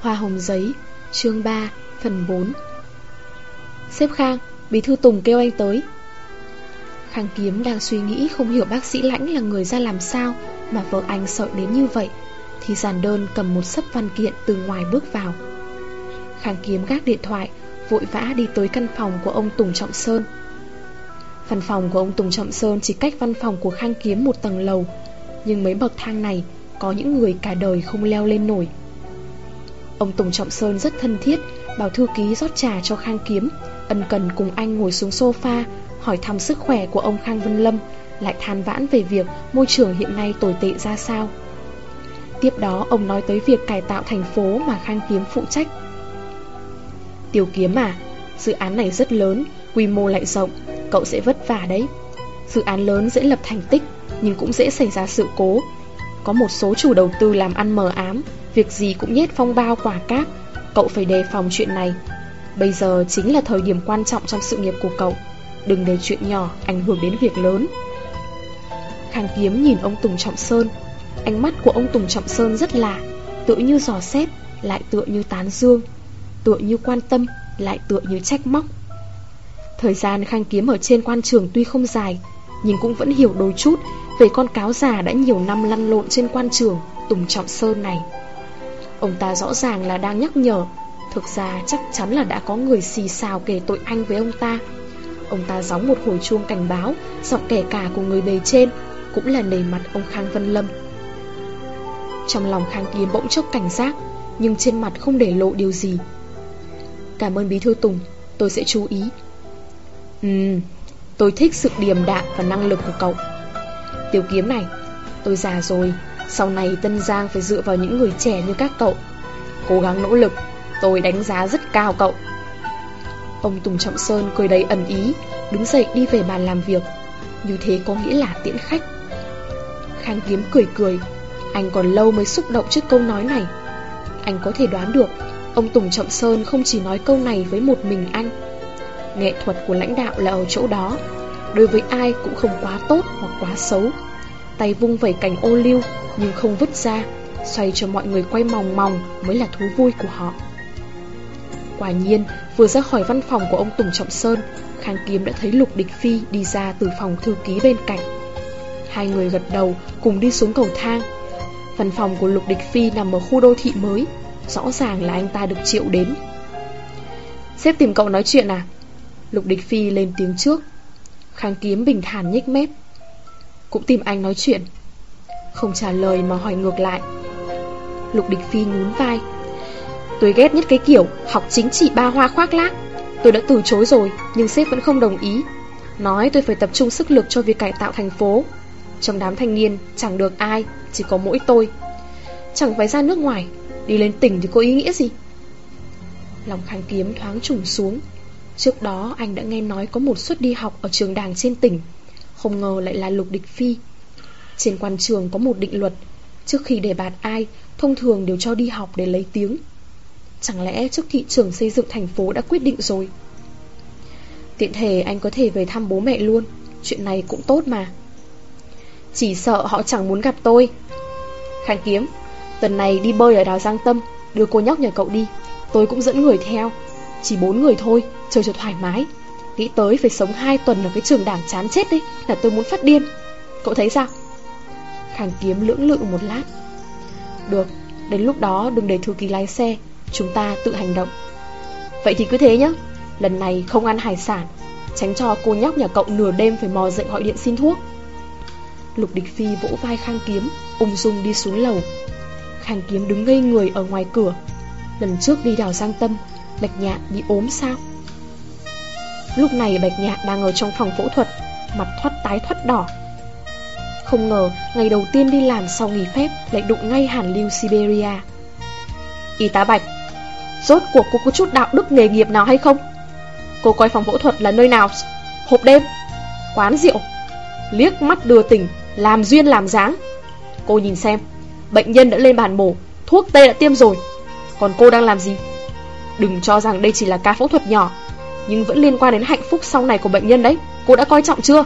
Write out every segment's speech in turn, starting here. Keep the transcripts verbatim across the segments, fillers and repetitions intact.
Hoa hồng giấy, chương ba, phần bốn. Sếp Khang, bí thư Tùng kêu anh tới. Khang Kiếm đang suy nghĩ không hiểu bác sĩ Lãnh là người ra làm sao mà vợ anh sợ đến như vậy, thì giản đơn cầm một xấp văn kiện từ ngoài bước vào. Khang Kiếm gác điện thoại, vội vã đi tới căn phòng của ông Tùng Trọng Sơn. Văn phòng của ông Tùng Trọng Sơn chỉ cách văn phòng của Khang Kiếm một tầng lầu, nhưng mấy bậc thang này có những người cả đời không leo lên nổi. Ông Tùng Trọng Sơn rất thân thiết, bảo thư ký rót trà cho Khang Kiếm, ân cần cùng anh ngồi xuống sofa, hỏi thăm sức khỏe của ông Khang Vân Lâm, lại than vãn về việc môi trường hiện nay tồi tệ ra sao. Tiếp đó ông nói tới việc cải tạo thành phố mà Khang Kiếm phụ trách. Tiểu Kiếm à, dự án này rất lớn, quy mô lại rộng, cậu sẽ vất vả đấy. Dự án lớn dễ lập thành tích, nhưng cũng dễ xảy ra sự cố. Có một số chủ đầu tư làm ăn mờ ám, việc gì cũng nhét phong bao quả cáp. Cậu phải đề phòng chuyện này. Bây giờ chính là thời điểm quan trọng trong sự nghiệp của cậu. Đừng để chuyện nhỏ ảnh hưởng đến việc lớn. Khang Kiếm nhìn ông Tùng Trọng Sơn. Ánh mắt của ông Tùng Trọng Sơn rất lạ, tựa như dò xét, lại tựa như tán dương, tựa như quan tâm, lại tựa như trách móc. Thời gian Khang Kiếm ở trên quan trường tuy không dài, nhưng cũng vẫn hiểu đôi chút về con cáo già đã nhiều năm lăn lộn trên quan trường Tùng Trọng Sơn này. Ông ta rõ ràng là đang nhắc nhở, thực ra chắc chắn là đã có người xì xào kể tội anh với ông ta. Ông ta gióng một hồi chuông cảnh báo, giọng kẻ cả của người bề trên, cũng là nề mặt ông Khang Vân Lâm. Trong lòng Khang Kiếm bỗng chốc cảnh giác, nhưng trên mặt không để lộ điều gì. Cảm ơn bí thư Tùng, tôi sẽ chú ý. Ừm, tôi thích sự điềm đạm và năng lực của cậu. Tiểu Kiếm này, tôi già rồi, sau này Tân Giang phải dựa vào những người trẻ như các cậu. Cố gắng nỗ lực, tôi đánh giá rất cao cậu. Ông Tùng Trọng Sơn cười đầy ẩn ý, đứng dậy đi về bàn làm việc. Như thế có nghĩa là tiễn khách. Khang Kiếm cười cười, anh còn lâu mới xúc động trước câu nói này. Anh có thể đoán được ông Tùng Trọng Sơn không chỉ nói câu này với một mình anh. Nghệ thuật của lãnh đạo là ở chỗ đó, đối với ai cũng không quá tốt hoặc quá xấu. Tay vung vẩy cành ô liu nhưng không vứt ra, xoay cho mọi người quay mòng mòng mới là thú vui của họ. Quả nhiên, vừa ra khỏi văn phòng của ông Tùng Trọng Sơn, Khang Kiếm đã thấy Lục Địch Phi đi ra từ phòng thư ký bên cạnh. Hai người gật đầu cùng đi xuống cầu thang. Văn phòng của Lục Địch Phi nằm ở khu đô thị mới, rõ ràng là anh ta được triệu đến. Sếp tìm cậu nói chuyện à? Lục Địch Phi lên tiếng trước. Khang Kiếm bình thản nhếch mép. Cũng tìm anh nói chuyện. Không trả lời mà hỏi ngược lại. Lục Địch Phi nhún vai. Tôi ghét nhất cái kiểu học chính trị ba hoa khoác lác. Tôi đã từ chối rồi, nhưng sếp vẫn không đồng ý. Nói tôi phải tập trung sức lực cho việc cải tạo thành phố. Trong đám thanh niên chẳng được ai, chỉ có mỗi tôi. Chẳng phải ra nước ngoài, đi lên tỉnh thì có ý nghĩa gì? Lòng Khang Kiếm thoáng trùng xuống. Trước đó anh đã nghe nói có một suất đi học ở trường đảng trên tỉnh, không ngờ lại là Lục Địch Phi. Trên quan trường có một định luật, trước khi đề bạt ai, thông thường đều cho đi học để lấy tiếng. Chẳng lẽ trước thị trường xây dựng thành phố đã quyết định rồi? Tiện thể anh có thể về thăm bố mẹ luôn, chuyện này cũng tốt mà. Chỉ sợ họ chẳng muốn gặp tôi. Khang Kiếm, tuần này đi bơi ở đảo Giang Tâm, đưa cô nhóc nhà cậu đi. Tôi cũng dẫn người theo. Chỉ bốn người thôi, chơi cho thoải mái. Nghĩ tới phải sống hai tuần ở cái trường đảng chán chết đấy là tôi muốn phát điên. Cậu thấy sao? Khang Kiếm lưỡng lự một lát. Được, đến lúc đó đừng để thư ký lái xe, chúng ta tự hành động. Vậy thì cứ thế nhá. Lần này không ăn hải sản, tránh cho cô nhóc nhà cậu nửa đêm phải mò dậy gọi điện xin thuốc. Lục Địch Phi vỗ vai Khang Kiếm, ung dung đi xuống lầu. Khang Kiếm đứng ngây người ở ngoài cửa. Lần trước đi đảo Giang Tâm, Bạch Nhạn bị ốm sao? Lúc này Bạch Nhạn đang ở trong phòng phẫu thuật, mặt thoắt tái thoắt đỏ. Không ngờ ngày đầu tiên đi làm sau nghỉ phép lại đụng ngay hàn lưu Siberia. Y tá Bạch, rốt cuộc cô có chút đạo đức nghề nghiệp nào hay không? Cô coi phòng phẫu thuật là nơi nào? Hộp đêm? Quán rượu? Liếc mắt đưa tình, làm duyên làm dáng. Cô nhìn xem, bệnh nhân đã lên bàn mổ, thuốc tê đã tiêm rồi, còn cô đang làm gì? Đừng cho rằng đây chỉ là ca phẫu thuật nhỏ, nhưng vẫn liên quan đến hạnh phúc sau này của bệnh nhân đấy. Cô đã coi trọng chưa?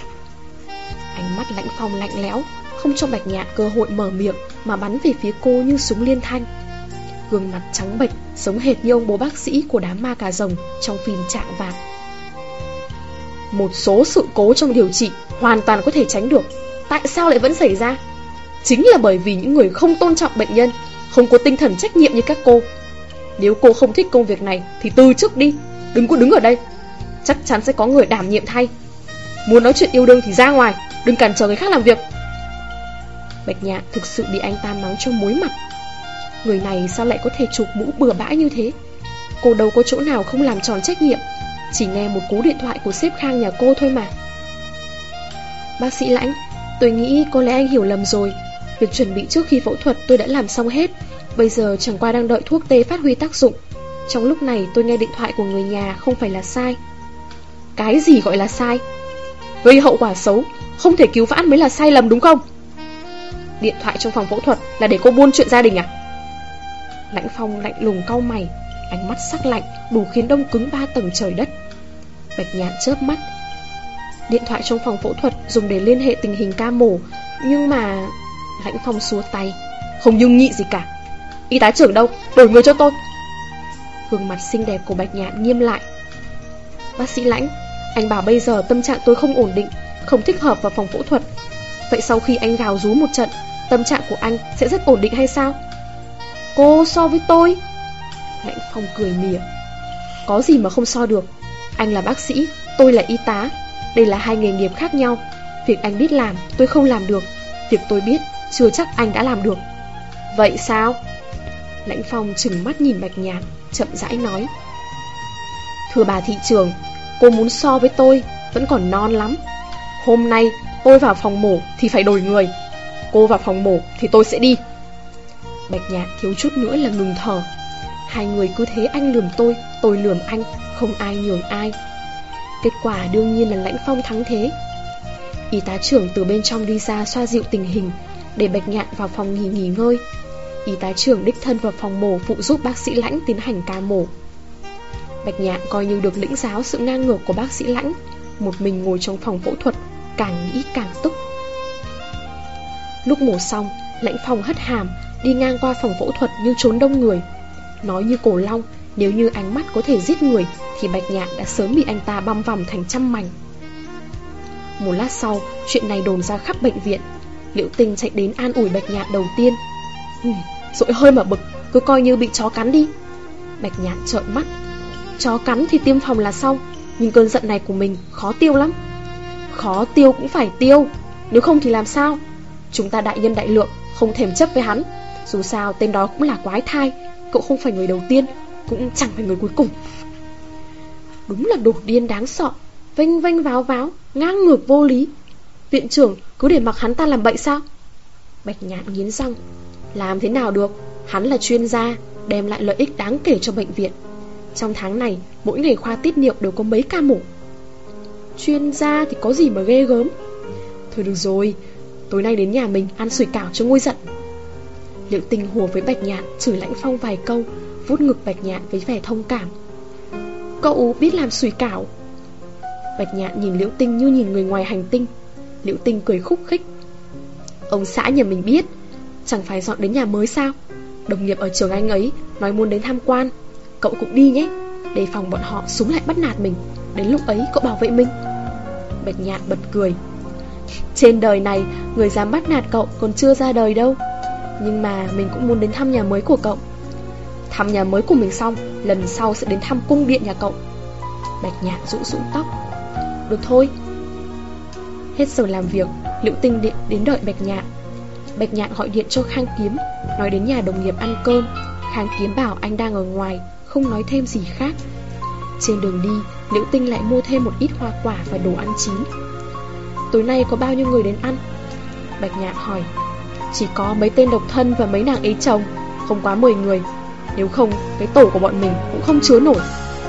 Ánh mắt Lãnh Phong lạnh lẽo, không cho Bạch Nhạn cơ hội mở miệng, mà bắn về phía cô như súng liên thanh. gương mặt trắng bệch, giống hệt như ông bố bác sĩ của đám ma cà rồng trong phim Trạng Vạng. Một số sự cố trong điều trị hoàn toàn có thể tránh được, tại sao lại vẫn xảy ra? Chính là bởi vì những người không tôn trọng bệnh nhân, không có tinh thần trách nhiệm như các cô. Nếu cô không thích công việc này thì từ chức đi, đừng có đứng ở đây. Chắc chắn sẽ có người đảm nhiệm thay. Muốn nói chuyện yêu đương thì ra ngoài, đừng cản trở người khác làm việc. Bạch Nhạn thực sự bị anh ta mắng cho muối mặt. Người này sao lại có thể chụp mũ bừa bãi như thế? Cô đâu có chỗ nào không làm tròn trách nhiệm, chỉ nghe một cú điện thoại của sếp Khang nhà cô thôi mà. Bác sĩ Lãnh, tôi nghĩ có lẽ anh hiểu lầm rồi. Việc chuẩn bị trước khi phẫu thuật tôi đã làm xong hết, bây giờ chẳng qua đang đợi thuốc tê phát huy tác dụng. Trong lúc này tôi nghe điện thoại của người nhà không phải là sai. Cái gì gọi là sai? Gây hậu quả xấu, không thể cứu vãn mới là sai lầm đúng không? Điện thoại trong phòng phẫu thuật là để cô buôn chuyện gia đình à? Lãnh Phong lạnh lùng cau mày, ánh mắt sắc lạnh đủ khiến đông cứng ba tầng trời đất. Bạch Nhạn chớp mắt. Điện thoại trong phòng phẫu thuật dùng để liên hệ tình hình ca mổ, nhưng mà... Lãnh Phong xua tay. Không nhưng nhị gì cả. Y tá trưởng đâu, đổi người cho tôi. Gương mặt xinh đẹp của Bạch Nhạn nghiêm lại. Bác sĩ Lãnh, anh bảo bây giờ tâm trạng tôi không ổn định, không thích hợp vào phòng phẫu thuật. Vậy sau khi anh gào rú một trận, tâm trạng của anh sẽ rất ổn định hay sao? Cô so với tôi? Lãnh Phong cười mỉa. Có gì mà không so được. Anh là bác sĩ, tôi là y tá. Đây là hai nghề nghiệp khác nhau. Việc anh biết làm, tôi không làm được. Việc tôi biết, chưa chắc anh đã làm được. Vậy sao? Lãnh Phong trừng mắt nhìn Bạch Nhạn, chậm rãi nói. Thưa bà thị trưởng, cô muốn so với tôi vẫn còn non lắm. Hôm nay tôi vào phòng mổ thì phải đổi người. Cô vào phòng mổ thì tôi sẽ đi. Bạch Nhạn thiếu chút nữa là ngừng thở. Hai người cứ thế anh lườm tôi, tôi lườm anh, không ai nhường ai. Kết quả đương nhiên là Lãnh Phong thắng thế. Y tá trưởng từ bên trong đi ra xoa dịu tình hình, để Bạch Nhạn vào phòng nghỉ nghỉ ngơi. Y tá trưởng đích thân vào phòng mổ phụ giúp bác sĩ Lãnh tiến hành ca mổ. Bạch Nhạn coi như được lĩnh giáo sự ngang ngược của bác sĩ Lãnh, một mình ngồi trong phòng phẫu thuật, càng nghĩ càng tức. Lúc mổ xong, Lãnh Phong hất hàm, đi ngang qua phòng phẫu thuật như trốn đông người. Nói như Cổ Long, nếu như ánh mắt có thể giết người thì Bạch Nhạn đã sớm bị anh ta băm vằm thành trăm mảnh. Một lát sau, chuyện này đồn ra khắp bệnh viện. Liễu Tinh chạy đến an ủi Bạch Nhạn đầu tiên. ừ, Dỗi hơi mà bực, cứ coi như bị chó cắn đi. Bạch Nhạn trợn mắt. Chó cắn thì tiêm phòng là xong, nhưng cơn giận này của mình khó tiêu lắm. Khó tiêu cũng phải tiêu, nếu không thì làm sao? Chúng ta đại nhân đại lượng, không thèm chấp với hắn. Dù sao tên đó cũng là quái thai, cậu không phải người đầu tiên, cũng chẳng phải người cuối cùng. Đúng là đồ điên đáng sợ, vênh vênh váo váo, ngang ngược vô lý. Viện trưởng cứ để mặc hắn ta làm bậy sao? Bạch Nhạn nghiến răng. Làm thế nào được, hắn là chuyên gia, đem lại lợi ích đáng kể cho bệnh viện. Trong tháng này, mỗi ngày khoa tiết niệu đều có mấy ca mổ. Chuyên gia thì có gì mà ghê gớm. Thôi được rồi, tối nay đến nhà mình ăn sủi cảo cho nguôi giận. Liễu Tinh hùa với Bạch Nhạn, chửi Lãnh Phong vài câu, vuốt ngực Bạch Nhạn với vẻ thông cảm. Cậu biết làm sủi cảo? Bạch Nhạn nhìn Liễu Tinh như nhìn người ngoài hành tinh. Liễu Tinh cười khúc khích. Ông xã nhà mình biết, chẳng phải dọn đến nhà mới sao? Đồng nghiệp ở trường anh ấy nói muốn đến tham quan, cậu cũng đi nhé, đề phòng bọn họ súng lại bắt nạt mình. Đến lúc ấy cậu bảo vệ mình. Bạch Nhạn bật cười. Trên đời này, người dám bắt nạt cậu còn chưa ra đời đâu. Nhưng mà mình cũng muốn đến thăm nhà mới của cậu. Thăm nhà mới của mình xong, lần sau sẽ đến thăm cung điện nhà cậu. Bạch Nhạn rũ rũ tóc. Được thôi. Hết giờ làm việc, Liễu Tinh điện đến đợi Bạch Nhạn. Bạch Nhạn gọi điện cho Khang Kiếm, nói đến nhà đồng nghiệp ăn cơm. Khang Kiếm bảo anh đang ở ngoài, không nói thêm gì khác. Trên đường đi, Liễu Tinh lại mua thêm một ít hoa quả và đồ ăn chín. Tối nay có bao nhiêu người đến ăn? Bạch Nhạn hỏi. Chỉ có mấy tên độc thân và mấy nàng ế chồng, không quá mười người. Nếu không, cái tổ của bọn mình cũng không chứa nổi.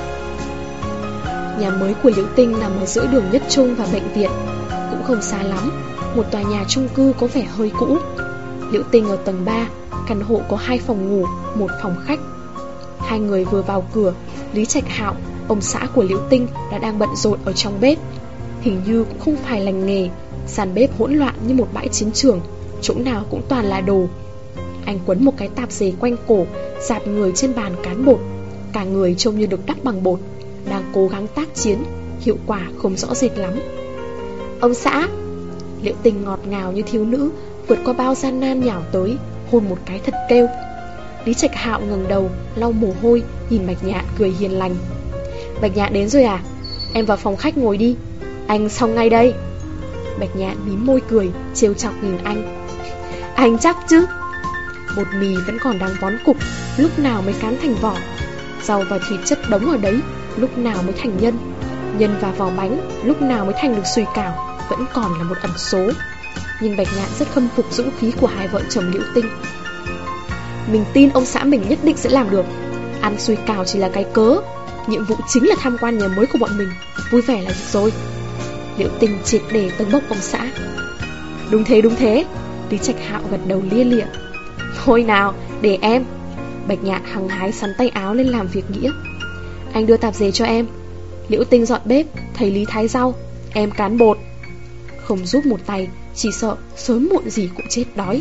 Nhà mới của Liễu Tinh nằm ở giữa đường Nhất Trung và bệnh viện, cũng không xa lắm. Một tòa nhà chung cư có vẻ hơi cũ. Liễu Tinh ở tầng ba, căn hộ có hai phòng ngủ, một phòng khách. Hai người vừa vào cửa, Lý Trạch Hạo, ông xã của Liễu Tinh, đã đang bận rộn ở trong bếp. Hình như cũng không phải lành nghề, sàn bếp hỗn loạn như một bãi chiến trường, chỗ nào cũng toàn là đồ. Anh quấn một cái tạp dề quanh cổ, dạp người trên bàn cán bột. Cả người trông như được đắp bằng bột, đang cố gắng tác chiến. Hiệu quả không rõ rệt lắm. Ông xã. Liễu Tình ngọt ngào như thiếu nữ, vượt qua bao gian nan nhào tới, hôn một cái thật kêu. Lý Trạch Hạo ngẩng đầu, lau mồ hôi, nhìn Bạch Nhạn cười hiền lành. Bạch Nhạn đến rồi à? Em vào phòng khách ngồi đi, anh xong ngay đây. Bạch Nhạn mím môi cười, trêu chọc nhìn anh. Anh chắc chứ? Bột mì vẫn còn đang vón cục, lúc nào mới cán thành vỏ. Rau và thịt chất đống ở đấy, lúc nào mới thành nhân. Nhân và vỏ bánh, lúc nào mới thành được sùi cảo, vẫn còn là một ẩn số. Nhưng Bạch Nhạn rất khâm phục dũng khí của hai vợ chồng Liễu Tinh. Mình tin ông xã mình nhất định sẽ làm được. Ăn sùi cảo chỉ là cái cớ, nhiệm vụ chính là tham quan nhà mới của bọn mình. Vui vẻ là được rồi. Liễu Tinh triệt để tâng bốc ông xã. Đúng thế đúng thế. Lý Trạch Hạo gật đầu lia lịa. Thôi nào, để em. Bạch Nhạn hăng hái sắn tay áo lên làm việc nghĩa. Anh đưa tạp dề cho em. Liễu Tinh dọn bếp, thầy Lý thái rau, em cán bột. Không giúp một tay, chỉ sợ sớm muộn gì cũng chết đói.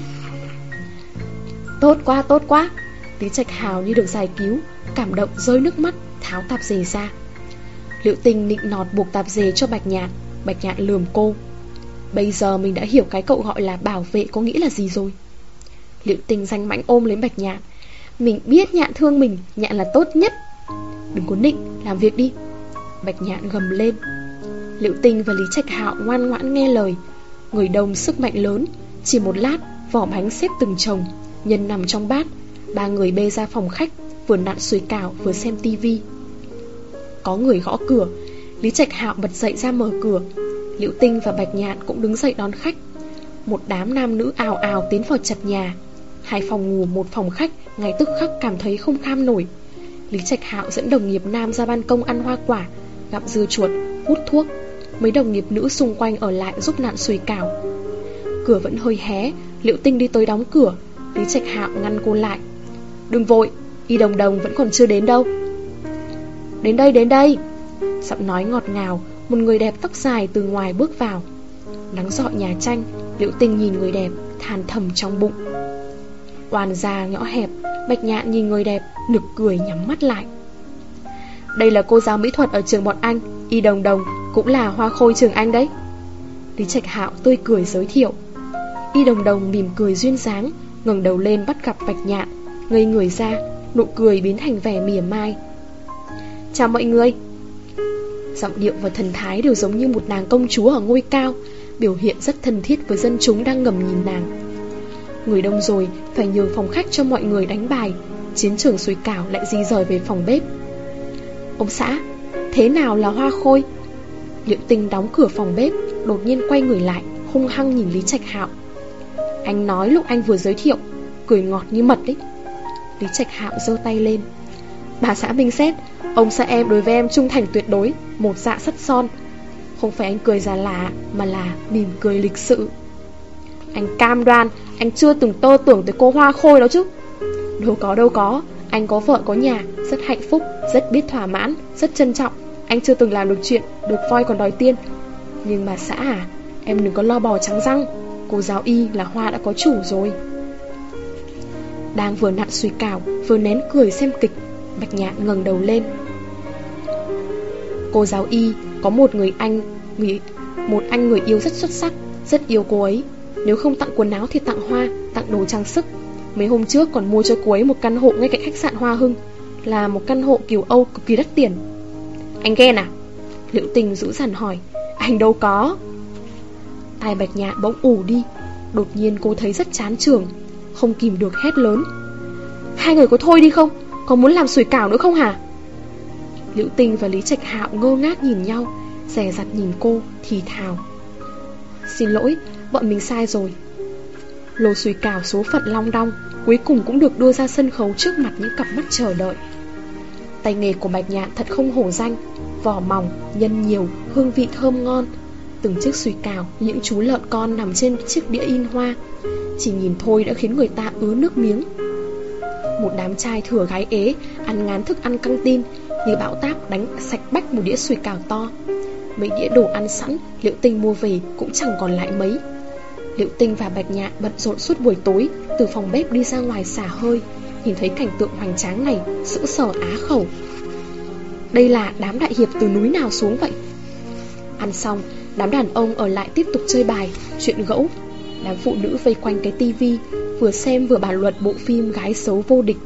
Tốt quá, tốt quá. Lý Trạch Hào như được giải cứu, cảm động rơi nước mắt, tháo tạp dề ra. Liễu Tinh nịnh nọt buộc tạp dề cho Bạch Nhạn. Bạch Nhạn lườm cô. Bây giờ mình đã hiểu cái cậu gọi là bảo vệ có nghĩa là gì rồi. Liễu Tinh danh mãnh ôm lấy Bạch Nhạn. Mình biết Nhạn thương mình, Nhạn là tốt nhất. Đừng có nịnh, làm việc đi. Bạch Nhạn gầm lên. Liễu Tinh và Lý Trạch Hạo ngoan ngoãn nghe lời. Người đông sức mạnh lớn. Chỉ một lát, vỏ bánh xếp từng chồng, nhân nằm trong bát. Ba người bê ra phòng khách, vừa nặn sùi cảo vừa xem tivi. Có người gõ cửa. Lý Trạch Hạo bật dậy ra mở cửa. Liễu Tinh và Bạch Nhạn cũng đứng dậy đón khách. Một đám nam nữ ào ào tiến vào chật nhà. Hai phòng ngủ một phòng khách ngay tức khắc cảm thấy không kham nổi. Lý Trạch Hạo dẫn đồng nghiệp nam ra ban công ăn hoa quả, gặm dưa chuột, hút thuốc. Mấy đồng nghiệp nữ xung quanh ở lại giúp nặn sùi cảo. Cửa vẫn hơi hé. Liễu Tinh đi tới đóng cửa. Lý Trạch Hạo ngăn cô lại. Đừng vội, Y Đồng Đồng vẫn còn chưa đến đâu. Đến đây, đến đây. Giọng nói ngọt ngào. Một người đẹp tóc dài từ ngoài bước vào. Nắng rọi nhà tranh. Liễu Tinh nhìn người đẹp, than thầm trong bụng. Oàn già nhỏ hẹp. Bạch Nhạn nhìn người đẹp, nực cười nhắm mắt lại. Đây là cô giáo mỹ thuật ở trường bọn anh, Y Đồng Đồng, cũng là hoa khôi trường anh đấy. Lý Trạch Hạo tươi cười giới thiệu. Y Đồng Đồng mỉm cười duyên dáng, ngẩng đầu lên bắt gặp Bạch Nhạn, ngây người ra, nụ cười biến thành vẻ mỉa mai. Chào mọi người. Giọng điệu và thần thái đều giống như một nàng công chúa ở ngôi cao, biểu hiện rất thân thiết với dân chúng đang ngầm nhìn nàng. Người đông rồi, phải nhường phòng khách cho mọi người đánh bài. Chiến trường sùi cảo lại di rời về phòng bếp. Ông xã, thế nào là hoa khôi? Liễu Tinh đóng cửa phòng bếp, đột nhiên quay người lại, hung hăng nhìn Lý Trạch Hạo. Anh nói lúc anh vừa giới thiệu, cười ngọt như mật đấy. Lý Trạch Hạo giơ tay lên. Bà xã minh xét, ông xã em đối với em trung thành tuyệt đối, một dạ sắt son. Không phải anh cười già lạ, mà là mỉm cười lịch sự. Anh cam đoan, anh chưa từng tơ tưởng tới cô hoa khôi đó chứ. Đâu có đâu có, anh có vợ có nhà, rất hạnh phúc, rất biết thỏa mãn, rất trân trọng. Anh chưa từng làm được chuyện được voi còn đòi tiên. Nhưng mà xã à, em đừng có lo bò trắng răng. Cô giáo Y là hoa đã có chủ rồi. Đang vừa nặn sùi cảo, vừa nén cười xem kịch, Bạch Nhạn ngẩng đầu lên. Cô giáo Y có một người anh người, Một anh người yêu rất xuất sắc, rất yêu cô ấy. Nếu không tặng quần áo thì tặng hoa, tặng đồ trang sức. Mấy hôm trước còn mua cho cô ấy một căn hộ ngay cạnh khách sạn Hoa Hưng, là một căn hộ kiểu Âu cực kỳ đắt tiền. Anh ghen à? Liễu Tình dữ dằn hỏi. Anh đâu có. Tai Bạch Nhạn bỗng ù đi. Đột nhiên cô thấy rất chán trường, không kìm được hét lớn. Hai người có thôi đi không? Có muốn làm sùi cảo nữa không hả? Liễu Tình và Lý Trạch Hạo ngơ ngác nhìn nhau, dè dặt nhìn cô, thì thào. Xin lỗi, bọn mình sai rồi. Lô sùi cảo số phận long đong cuối cùng cũng được đưa ra sân khấu trước mặt những cặp mắt chờ đợi. Tay nghề của Bạch Nhạn thật không hổ danh. Vỏ mỏng, nhân nhiều, hương vị thơm ngon. Từng chiếc sùi cảo, những chú lợn con nằm trên chiếc đĩa in hoa, chỉ nhìn thôi đã khiến người ta ứa nước miếng. Một đám trai thừa gái ế ăn ngán thức ăn căng tin, như bão táp đánh sạch bách một đĩa sùi cảo to. Mấy đĩa đồ ăn sẵn Liễu Tinh mua về cũng chẳng còn lại mấy. Liễu Tinh và Bạch Nhạn bận rộn suốt buổi tối, từ phòng bếp đi ra ngoài xả hơi. Nhìn thấy cảnh tượng hoành tráng này, sững sờ á khẩu. Đây là đám đại hiệp từ núi nào xuống vậy? Ăn xong, đám đàn ông ở lại tiếp tục chơi bài, chuyện gẫu. Đám phụ nữ vây quanh cái tivi, vừa xem vừa bàn luận bộ phim Gái xấu vô địch.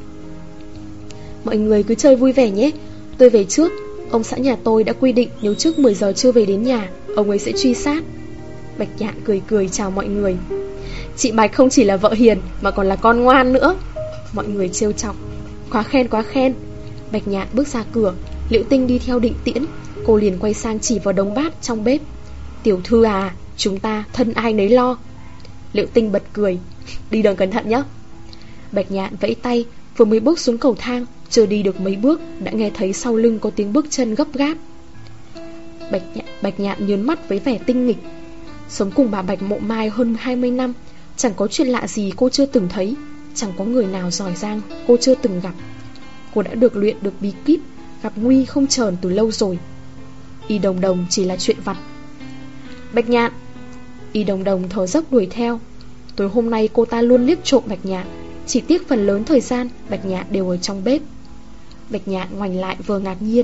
Mọi người cứ chơi vui vẻ nhé, tôi về trước. Ông xã nhà tôi đã quy định nếu trước mười giờ chưa về đến nhà, ông ấy sẽ truy sát. Bạch Nhạn cười cười chào mọi người. Chị Bạch không chỉ là vợ hiền mà còn là con ngoan nữa. Mọi người trêu chọc. Quá khen quá khen. Bạch Nhạn bước ra cửa, Liễu Tinh đi theo định tiễn. Cô liền quay sang chỉ vào đống bát trong bếp. Tiểu thư à, chúng ta thân ai nấy lo. Liễu Tinh bật cười. Đi đường cẩn thận nhé. Bạch Nhạn vẫy tay, vừa mới bước xuống cầu thang, chưa đi được mấy bước đã nghe thấy sau lưng có tiếng bước chân gấp gáp. Bạch Nhạn, Bạch Nhạn nhớn mắt với vẻ tinh nghịch. Sống cùng bà Bạch Mộ Mai hơn hai mươi năm, chẳng có chuyện lạ gì cô chưa từng thấy, chẳng có người nào giỏi giang cô chưa từng gặp. Cô đã được luyện được bí kíp gặp nguy không chờn từ lâu rồi. Y Đồng Đồng chỉ là chuyện vặt. Bạch Nhạn. Y Đồng Đồng thở dốc đuổi theo. Tối hôm nay cô ta luôn liếc trộm Bạch Nhạn, chỉ tiếc phần lớn thời gian Bạch Nhạn đều ở trong bếp. Bạch Nhạn ngoảnh lại vừa ngạc nhiên.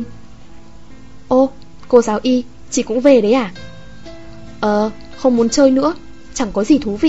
Ô, cô giáo Y, chị cũng về đấy à? Ờ, không muốn chơi nữa, chẳng có gì thú vị.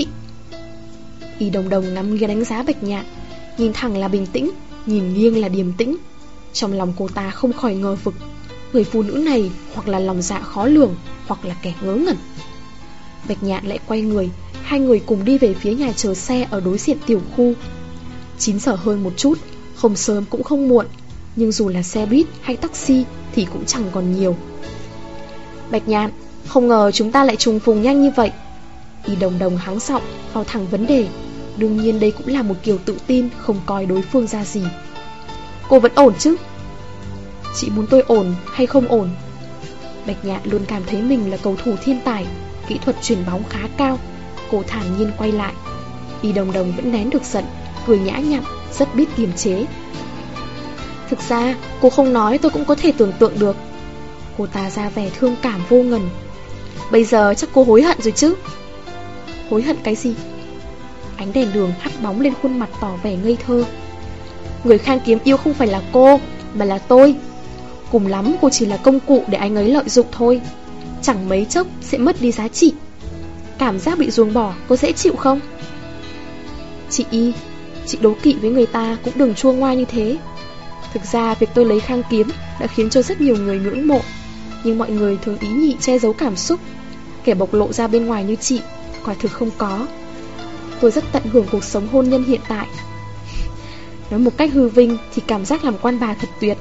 Y Đồng Đồng ngắm nghía đánh giá Bạch Nhạn, nhìn thẳng là bình tĩnh, nhìn nghiêng là điềm tĩnh. Trong lòng cô ta không khỏi ngờ vực, người phụ nữ này hoặc là lòng dạ khó lường, hoặc là kẻ ngớ ngẩn. Bạch Nhạn lại quay người, hai người cùng đi về phía nhà chờ xe ở đối diện tiểu khu. Chín giờ hơn một chút, không sớm cũng không muộn, nhưng dù là xe buýt hay taxi thì cũng chẳng còn nhiều. Bạch Nhạn, không ngờ chúng ta lại trùng phùng nhanh như vậy. Y Đồng Đồng hắng giọng vào thẳng vấn đề. Đương nhiên đây cũng là một kiểu tự tin, không coi đối phương ra gì. Cô vẫn ổn chứ? Chị muốn tôi ổn hay không ổn? Bạch Nhạn luôn cảm thấy mình là cầu thủ thiên tài, kỹ thuật chuyền bóng khá cao. Cô thản nhiên quay lại. Y Đồng Đồng vẫn nén được giận, cười nhã nhặn, rất biết kiềm chế. Thực ra cô không nói tôi cũng có thể tưởng tượng được. Cô ta ra vẻ thương cảm vô ngần. Bây giờ chắc cô hối hận rồi chứ? Hối hận cái gì? Ánh đèn đường hắt bóng lên khuôn mặt tỏ vẻ ngây thơ. Người Khang Kiếm yêu không phải là cô, mà là tôi. Cùng lắm cô chỉ là công cụ để anh ấy lợi dụng thôi, chẳng mấy chốc sẽ mất đi giá trị. Cảm giác bị ruồng bỏ có dễ chịu không? Chị Y, chị đố kỵ với người ta cũng đừng chua ngoa như thế. Thực ra việc tôi lấy Khang Kiếm đã khiến cho rất nhiều người ngưỡng mộ, nhưng mọi người thường ý nhị che giấu cảm xúc. Kẻ bộc lộ ra bên ngoài như chị quả thực không có. Tôi rất tận hưởng cuộc sống hôn nhân hiện tại. Nói một cách hư vinh thì cảm giác làm quan bà thật tuyệt.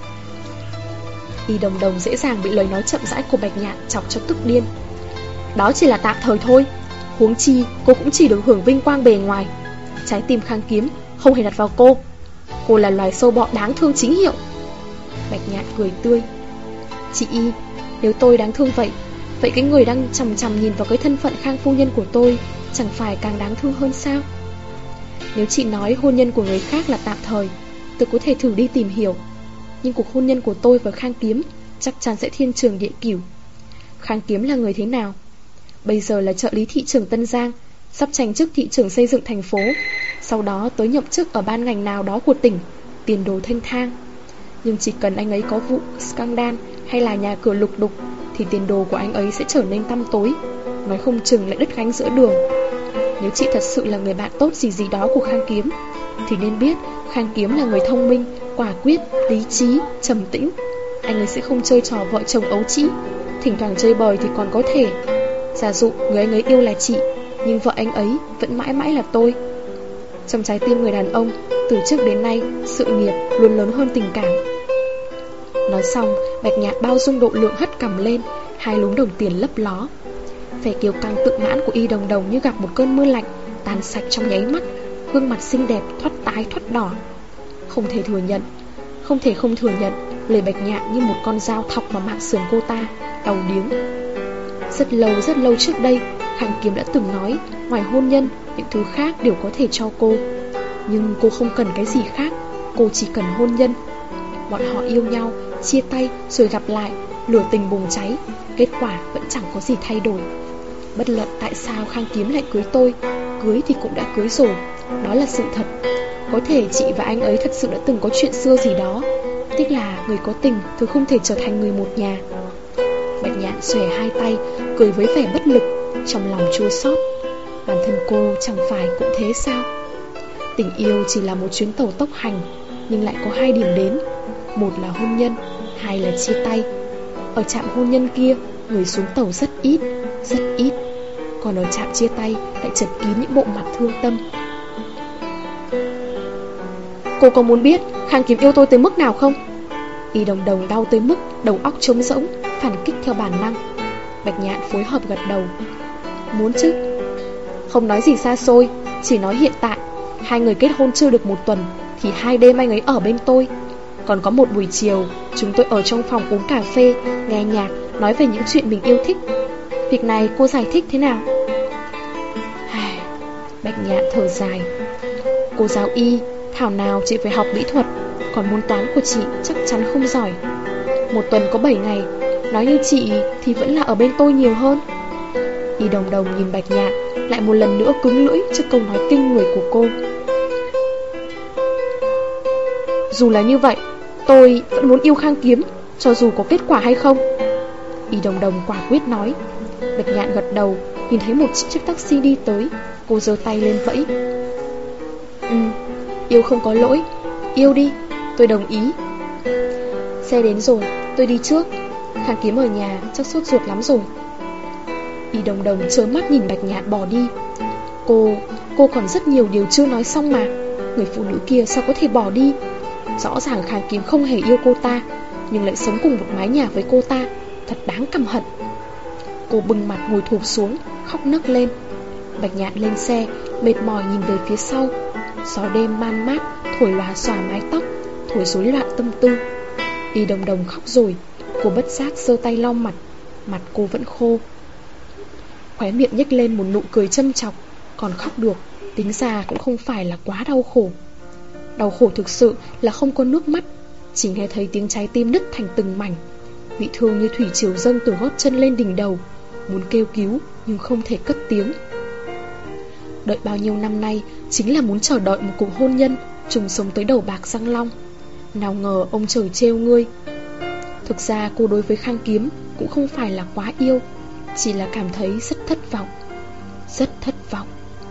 Y Đồng Đồng dễ dàng bị lời nói chậm rãi của Bạch Nhạn chọc cho tức điên. Đó chỉ là tạm thời thôi. Huống chi cô cũng chỉ được hưởng vinh quang bề ngoài. Trái tim Khang Kiếm không hề đặt vào cô. Cô là loài sâu bọ đáng thương chính hiệu. Bạch Nhạn cười tươi. Chị Y, nếu tôi đáng thương vậy, vậy cái người đang chằm chằm nhìn vào cái thân phận Khang phu nhân của tôi chẳng phải càng đáng thương hơn sao? Nếu chị nói hôn nhân của người khác là tạm thời, tôi có thể thử đi tìm hiểu. Nhưng cuộc hôn nhân của tôi và Khang Kiếm chắc chắn sẽ thiên trường địa cửu. Khang Kiếm là người thế nào? Bây giờ là trợ lý thị trưởng Tân Giang, sắp tranh chức thị trưởng xây dựng thành phố, sau đó tới nhậm chức ở ban ngành nào đó của tỉnh, tiền đồ thanh thang. Nhưng chỉ cần anh ấy có vụ scandal hay là nhà cửa lục đục thì tiền đồ của anh ấy sẽ trở nên tăm tối, nói không chừng lại đứt gánh giữa đường. Nếu chị thật sự là người bạn tốt gì gì đó của Khang Kiếm thì nên biết Khang Kiếm là người thông minh, quả quyết, lý trí, trầm tĩnh. Anh ấy sẽ không chơi trò vợ chồng ấu trĩ. Thỉnh thoảng chơi bời thì còn có thể. Giả dụ người anh ấy yêu là chị, nhưng vợ anh ấy vẫn mãi mãi là tôi. Trong trái tim người đàn ông, từ trước đến nay sự nghiệp luôn lớn hơn tình cảm. Nói xong, Bạch Nhạn bao dung độ lượng hất cằm lên, hai lúm đồng tiền lấp ló. Vẻ kiêu căng tự mãn của Y Đồng Đồng như gặp một cơn mưa lạnh, tan sạch trong nháy mắt. Gương mặt xinh đẹp thoát tái thoát đỏ. Không thể thừa nhận, không thể không thừa nhận, lời Bạch Nhạn như một con dao thọc vào mạng sườn cô ta, đau điếng. Rất lâu rất lâu trước đây, Khang Kiếm đã từng nói, ngoài hôn nhân, những thứ khác đều có thể cho cô. Nhưng cô không cần cái gì khác, cô chỉ cần hôn nhân. Bọn họ yêu nhau, chia tay rồi gặp lại, lửa tình bùng cháy, kết quả vẫn chẳng có gì thay đổi. Bất luận tại sao Khang Kiếm lại cưới tôi, cưới thì cũng đã cưới rồi, đó là sự thật. Có thể chị và anh ấy thật sự đã từng có chuyện xưa gì đó. Tiếc là người có tình thường không thể trở thành người một nhà. Bạch Nhạn xòe hai tay, cười với vẻ bất lực, trong lòng chua xót. Bản thân cô chẳng phải cũng thế sao? Tình yêu chỉ là một chuyến tàu tốc hành, nhưng lại có hai điểm đến. Một là hôn nhân, hai là chia tay. Ở trạm hôn nhân kia, người xuống tàu rất ít, rất ít. Còn ở trạm chia tay lại chật kín những bộ mặt thương tâm. Cô có muốn biết Khang Kiếm yêu tôi tới mức nào không? Y Đồng Đồng đau tới mức đầu óc trống rỗng, phản kích theo bản năng. Bạch Nhạn phối hợp gật đầu. Muốn chứ. Không nói gì xa xôi, chỉ nói hiện tại. Hai người kết hôn chưa được một tuần thì hai đêm anh ấy ở bên tôi. Còn có một buổi chiều, chúng tôi ở trong phòng uống cà phê, nghe nhạc, nói về những chuyện mình yêu thích. Việc này cô giải thích thế nào? Bạch Nhạn thở dài. Cô giáo Y, thảo nào chị phải học mỹ thuật, còn môn toán của chị chắc chắn không giỏi. Một tuần có bảy ngày, nói như chị thì vẫn là ở bên tôi nhiều hơn. Y Đồng Đồng nhìn Bạch Nhạn, lại một lần nữa cứng lưỡi trước câu nói kinh người của cô. Dù là như vậy, tôi vẫn muốn yêu Khang Kiếm, cho dù có kết quả hay không. Y Đồng Đồng quả quyết nói. Bạch Nhạn gật đầu, nhìn thấy một chiếc taxi đi tới, cô giơ tay lên vẫy. Ừ, yêu không có lỗi, yêu đi, tôi đồng ý. Xe đến rồi, tôi đi trước. Khang Kiếm ở nhà chắc sốt ruột lắm rồi. Y Đồng Đồng trớ mắt nhìn Bạch Nhạn bỏ đi. Cô, cô còn rất nhiều điều chưa nói xong mà. Người phụ nữ kia sao có thể bỏ đi? Rõ ràng Khang Kiếm không hề yêu cô ta, nhưng lại sống cùng một mái nhà với cô ta. Thật đáng căm hận. Cô bừng mặt ngồi thụp xuống, khóc nấc lên. Bạch Nhạn lên xe, mệt mỏi nhìn về phía sau. Gió đêm man mát thổi lòa xòa mái tóc, thổi rối loạn tâm tư. Y Đồng Đồng khóc rồi. Cô bất giác giơ tay lau mặt. Mặt cô vẫn khô. Khóe miệng nhếch lên một nụ cười châm chọc. Còn khóc được, tính ra cũng không phải là quá đau khổ. Đau khổ thực sự là không có nước mắt, chỉ nghe thấy tiếng trái tim nứt thành từng mảnh. Bị thương như thủy triều dâng từ gót chân lên đỉnh đầu, muốn kêu cứu nhưng không thể cất tiếng. Đợi bao nhiêu năm nay chính là muốn chờ đợi một cuộc hôn nhân, trùng sống tới đầu bạc răng long. Nào ngờ ông trời trêu ngươi. Thực ra cô đối với Khang Kiếm cũng không phải là quá yêu, chỉ là cảm thấy rất thất vọng. Rất thất vọng.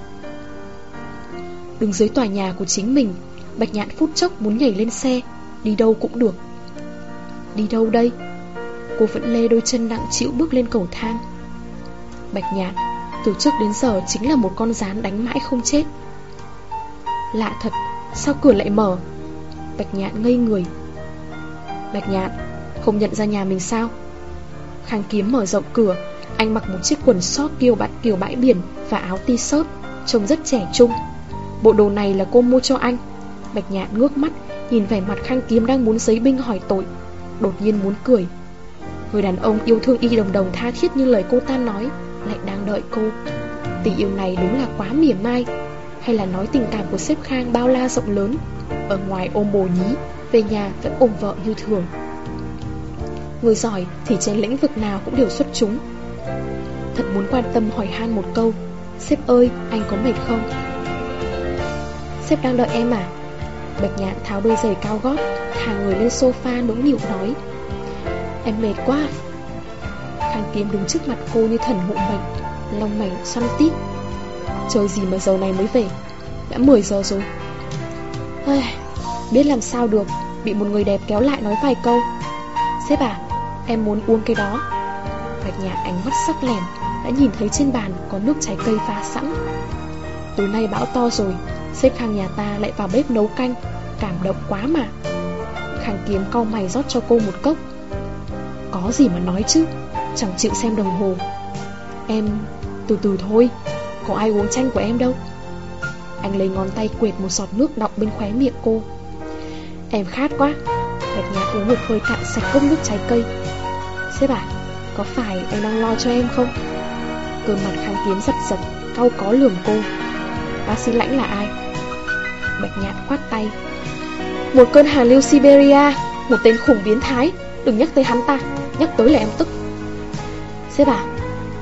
Đứng dưới tòa nhà của chính mình, Bạch Nhạn phút chốc muốn nhảy lên xe. Đi đâu cũng được. Đi đâu đây? Cô vẫn lê đôi chân nặng trĩu bước lên cầu thang. Bạch Nhạn từ trước đến giờ chính là một con gián đánh mãi không chết. Lạ thật, sao cửa lại mở? Bạch Nhạn ngây người. Bạch Nhạn, không nhận ra nhà mình sao? Khang Kiếm mở rộng cửa. Anh mặc một chiếc quần sót kiểu bãi, kiểu bãi biển và áo t-shirt, trông rất trẻ trung. Bộ đồ này là cô mua cho anh. Bạch Nhạn ngước mắt, nhìn vẻ mặt Khang Kiếm đang muốn giấy binh hỏi tội. Đột nhiên muốn cười. Người đàn ông yêu thương Y Đồng Đồng tha thiết như lời cô ta nói lại đang đợi cô. Tình yêu này đúng là quá mỉa mai. Hay là nói tình cảm của sếp Khang bao la rộng lớn, ở ngoài ôm bồ nhí, về nhà vẫn ôm vợ như thường. Người giỏi thì trên lĩnh vực nào cũng đều xuất chúng. Thật muốn quan tâm hỏi han một câu. Sếp ơi, anh có mệt không? Sếp đang đợi em à? Bạch Nhạn tháo đôi giày cao gót, thả người lên sofa nũng nịu nói. Em mệt quá. Khang Kiếm đứng trước mặt cô như thần hộ mệnh, lông mày xoăn tít. Trời gì mà giờ này mới về? Đã mười giờ rồi. Ây, biết làm sao được, bị một người đẹp kéo lại nói vài câu. Sếp à, em muốn uống cái đó. Bạch Nhạn ánh mắt sắc lẻm, đã nhìn thấy trên bàn có nước trái cây pha sẵn. Tối nay bão to rồi, sếp Khang nhà ta lại vào bếp nấu canh, cảm động quá mà. Khang Kiếm cau mày rót cho cô một cốc. Có gì mà nói chứ, chẳng chịu xem đồng hồ. Em từ từ thôi, có ai uống chanh của em đâu. Anh lấy ngón tay quệt một giọt nước đọng bên khóe miệng cô. Em khát quá. Bạch Nhạn uống một hơi cạn sạch cốc nước trái cây. Sếp à, có phải em đang lo cho em không? Cơ mặt Khang Kiếm giật giật, cau có lườm cô. Bác sĩ Lãnh là ai? Bạch Nhạn khoát tay. Một cơn hàn lưu Siberia, một tên khủng biến thái. Đừng nhắc tới hắn ta, nhắc tới là em tức. Sếp à,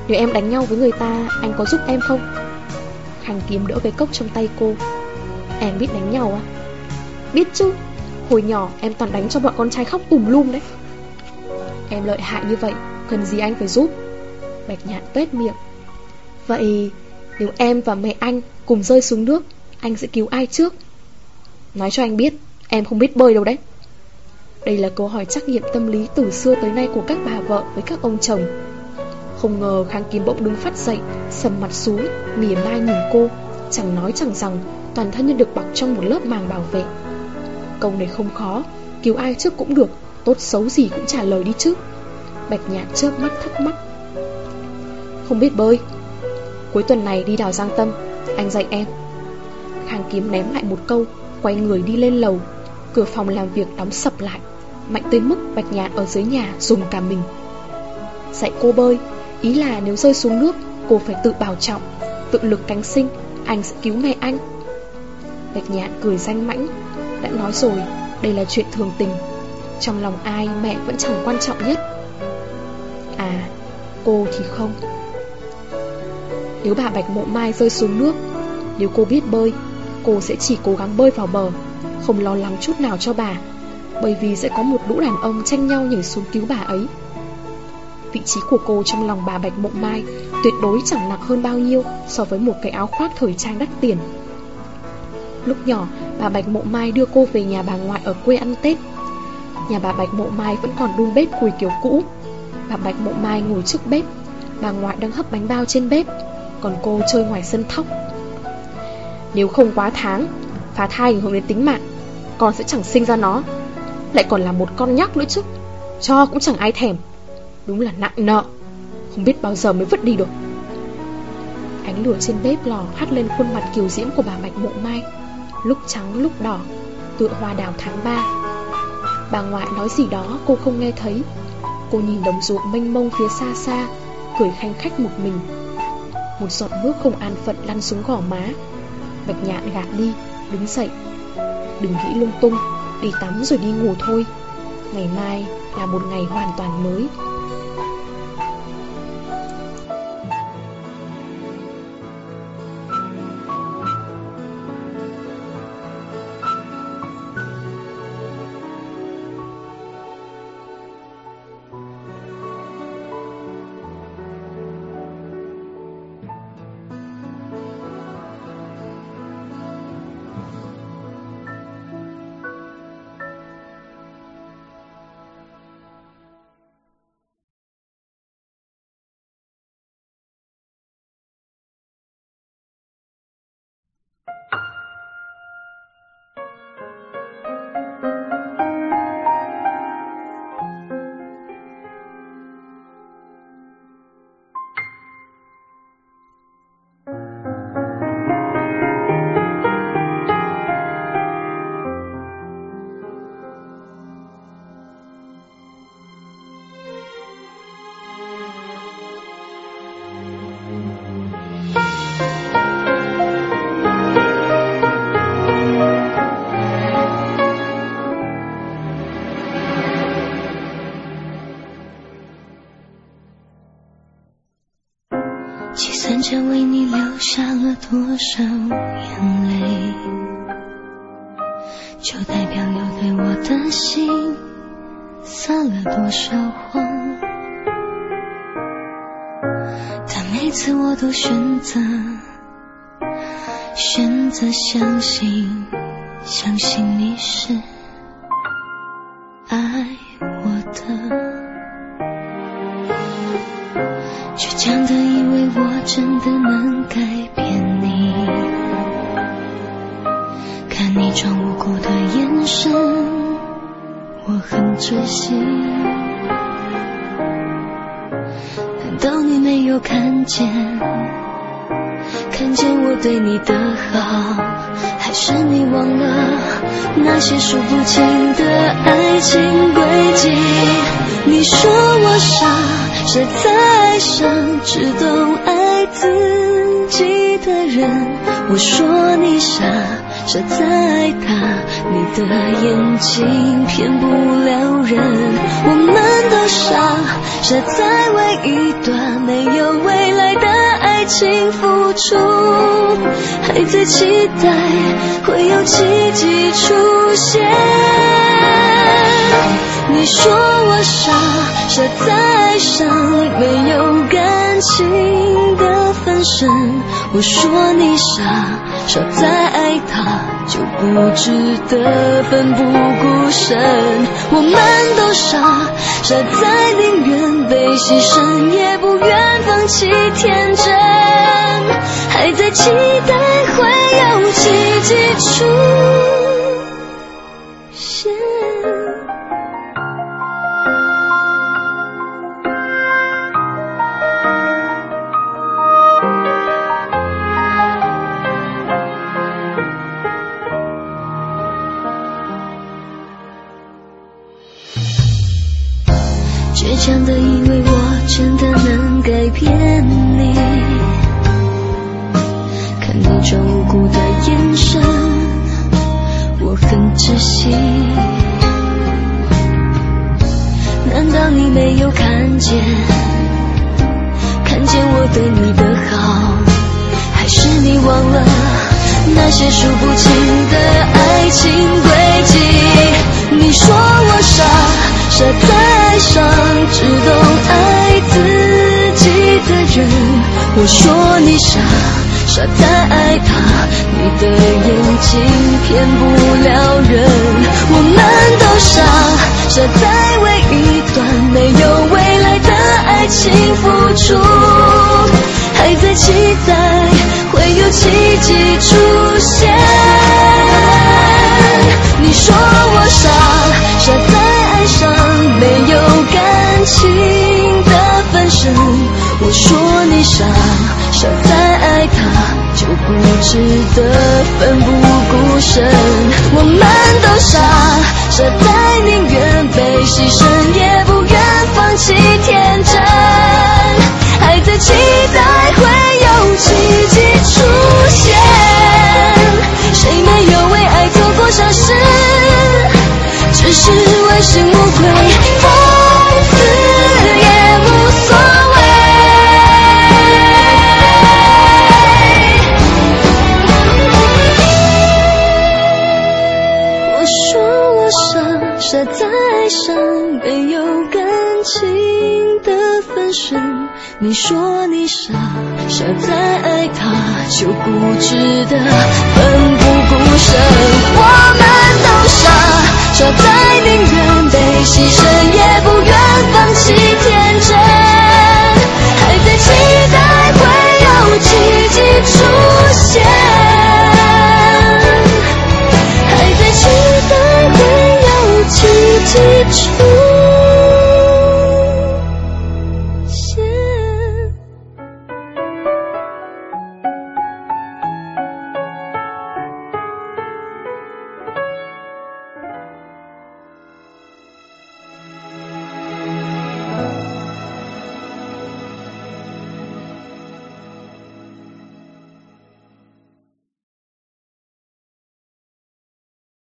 Nếu em đánh nhau với người ta, anh có giúp em không? Khang Kiếm đỡ cái cốc trong tay cô. Em biết đánh nhau à? Biết chứ, hồi nhỏ em toàn đánh cho bọn con trai khóc tùm lum đấy. Em lợi hại như vậy, cần gì anh phải giúp? Bạch Nhạn tuét miệng. Vậy nếu em và mẹ anh cùng rơi xuống nước, anh sẽ cứu ai trước? Nói cho anh biết, em không biết bơi đâu đấy. Đây là câu hỏi trắc nghiệm tâm lý từ xưa tới nay của các bà vợ với các ông chồng. Không ngờ Khang Kiếm bỗng đứng phát dậy, sầm mặt xuống, mỉa mai nhìn cô, chẳng nói chẳng rằng, toàn thân như được bọc trong một lớp màng bảo vệ. Câu này không khó, cứu ai trước cũng được, tốt xấu gì cũng trả lời đi chứ. Bạch Nhạn chớp mắt thắc mắc. Không biết bơi. Cuối tuần này đi đảo Giang Tâm, anh dạy em. Khang Kiếm ném lại một câu, quay người đi lên lầu. Cửa phòng làm việc đóng sập lại, mạnh tới mức Bạch Nhạn ở dưới nhà dùng cả mình. Dạy cô bơi, ý là nếu rơi xuống nước, cô phải tự bảo trọng, tự lực cánh sinh, anh sẽ cứu mẹ anh. Bạch Nhạn cười danh mãnh. Đã nói rồi, đây là chuyện thường tình. Trong lòng ai mẹ vẫn chẳng quan trọng nhất. À, cô thì không. Nếu bà Bạch Mộ Mai rơi xuống nước, nếu cô biết bơi, cô sẽ chỉ cố gắng bơi vào bờ, không lo lắng chút nào cho bà, bởi vì sẽ có một lũ đàn ông tranh nhau nhảy xuống cứu bà ấy. Vị trí của cô trong lòng bà Bạch Mộ Mai tuyệt đối chẳng nặng hơn bao nhiêu so với một cái áo khoác thời trang đắt tiền. Lúc nhỏ, bà Bạch Mộ Mai đưa cô về nhà bà ngoại ở quê ăn Tết. Nhà bà Bạch Mộ Mai vẫn còn đun bếp củi kiểu cũ. Bà Bạch Mộ Mai ngồi trước bếp, bà ngoại đang hấp bánh bao trên bếp, còn cô chơi ngoài sân thóc. Nếu không quá tháng, phá thai ảnh hưởng đến tính mạng, con sẽ chẳng sinh ra nó, lại còn là một con nhóc nữa chứ. Cho cũng chẳng ai thèm. Đúng là nặng nợ, không biết bao giờ mới vứt đi được. Ánh lửa trên bếp lò hắt lên khuôn mặt kiều diễm của bà Bạch Mộ Mai, lúc trắng lúc đỏ, tựa hoa đào tháng ba. Bà ngoại nói gì đó cô không nghe thấy. Cô nhìn đồng ruộng mênh mông phía xa xa, cười khanh khách một mình. Một giọt nước không an phận lăn xuống gò má. Bạch Nhạn gạt đi, đứng dậy. Đừng nghĩ lung tung, đi tắm rồi đi ngủ thôi. Ngày mai là một ngày hoàn toàn mới. 计算着为你流下了多少眼泪，就代表有对我的心撒了多少谎。但每次我都选择选择相信，相信你是爱我的，倔强的以为我真的能改变你，看你装无辜的眼神，我很追惜。难道你没有看见，看见我对你的好？还是你忘了那些数不清的爱情轨迹？你说我傻，是在爱上只懂爱自己的人，我说你傻，傻在他，你的眼睛骗不了人。我们都傻，傻在为一段没有未来的爱情付出，还在期待会有奇迹出现。你说我傻，傻在爱上没有感情的分身，我说你傻，傻在爱他就不值得奋不顾身。我们都傻，傻在宁愿被牺牲也不愿放弃天真，还在期待会有奇迹出现。倔强的以为我真的能改变你，看你装无辜的眼神我很窒息。难道你没有看见，看见我对你的好，还是你忘了那些数不清的爱情轨迹。你说我傻，傻在爱上只懂爱自己的人，我说你傻，傻在爱他，你的眼睛骗不了人。我们都傻，傻在为一段没有未来的爱情付出，还在期待会有奇迹出现。你说我傻，傻在爱上没有感情的分身，我说你傻，傻在爱他就不值得奋不顾身。我们都傻，傻在宁愿被牺牲也不愿放弃天真，还在期待会有奇迹出现。谁没有为爱做过傻事，只是问心无愧，放肆也无所谓。我说我傻，傻在爱上没有感情的分身，你说你傻，傻在爱他就不值得奋不顾身。我们都傻，傻在宁愿被牺牲也不愿放弃天真，还在期待会有奇迹出现，还在期待会有奇迹出现。